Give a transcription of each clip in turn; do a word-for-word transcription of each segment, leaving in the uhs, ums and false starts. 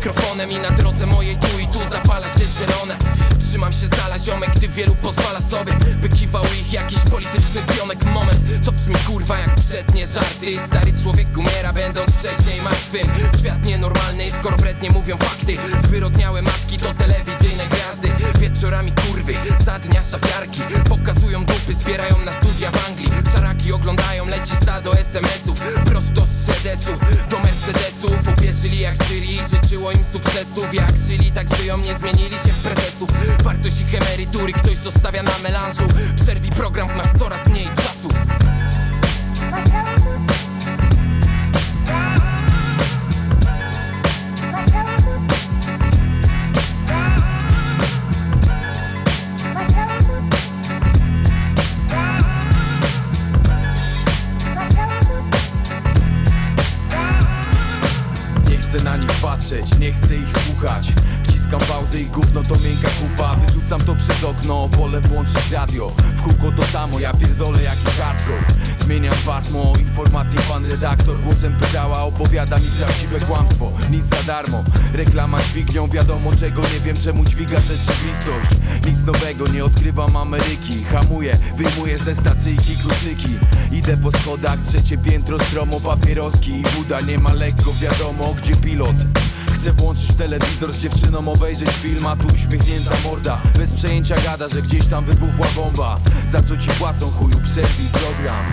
mikrofonem i na drodze mojej tu i tu zapala się zielone. Trzymam się z dala ziomek, gdy wielu pozwala sobie, by kiwał ich jakiś polityczny pionek. Moment, to brzmi kurwa jak przednie żarty. Stary człowiek umiera, będąc wcześniej martwym. Świat nienormalny, skoro brednie mówią fakty. Zwyrodniałe matki to telewizyjne gwiazdy. Wieczorami kurwy, za dnia szafiarki pokazują dupy, zbierają na studia w Anglii. Szaraki oglądają, leci stado es em esów prosto z sedesu do mercedesów. Uwierzyli jak jury i życzyło im sukcesów. Jak żyli, tak żyją, nie zmienili się w prezesów. Wartość ich emerytury ktoś zostawia na melanżu. Przerwij program, masz coraz mniej czasu. Nie chcę na nich patrzeć, nie chcę ich słuchać. Wciskam pauzy i gówno to miękka kupa. Wyrzucam to przez okno, wolę włączyć radio. W kółko to samo, ja pierdolę jaki hardcore. Zmieniam pasmo, informacje pan redaktor głosem pedała opowiada mi prawdziwe kłamstwo. Nic za darmo, reklama dźwignią, wiadomo czego nie wiem, czemu dźwiga rzeczywistość. Nic nowego, nie odkrywam Ameryki. Hamuję, wyjmuję ze stacyjki kluczyki. Idę po schodach, trzecie piętro, stromo papieroski i woda. Nie ma lekko, wiadomo gdzie pilot. Chcę włączyć telewizor z dziewczyną, obejrzeć film, a tu uśmiechnięta morda. Bez przejęcia gada, że gdzieś tam wybuchła bomba. Za co ci płacą, chuju, przerwij program.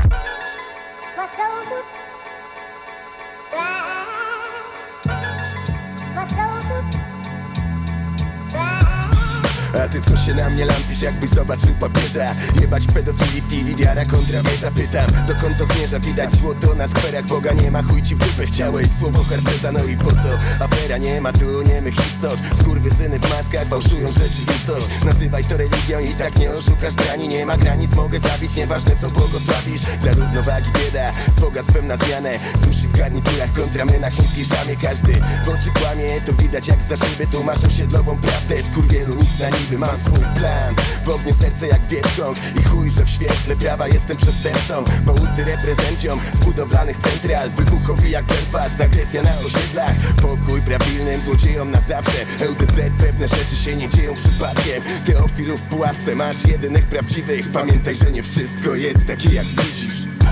A ty co się na mnie lampisz, jakbyś zobaczył papieża? Jebać pedofili w T V, wiara kontra wiedza. Pytam, dokąd to zmierza? Widać złoto na skwerach, Boga nie ma, chuj ci w dupę. Chciałeś słowo harcerza, no i po co? Afera, nie ma tu niemych istot. Skurwysyny w maskach fałszują rzeczywistość. Nazywaj to religią i tak nie oszukasz drani. Nie ma granic, mogę zabić, nieważne co błogosławisz. Dla równowagi bieda, z bogactwem na zmianę. Sushi w garniturach kontra my na chińskiej szamie. Każdy w oczy kłamie, to widać jak za szyby. Tu masz osiedlową prawdę, skurwielu nic na niby. Mam swój plan, w ogniu serce jak Wietkong. I chuj, że w świetle prawa jestem przestępcą. Połuty reprezencją z budowlanych central. Wybuchowi jak Belfast, agresja na osiedlach. Pokój prawilnym złodziejom na zawsze. L D Z, pewne rzeczy się nie dzieją przypadkiem. Teofilów w pułapce, masz jedynych prawdziwych. Pamiętaj, że nie wszystko jest takie jak widzisz.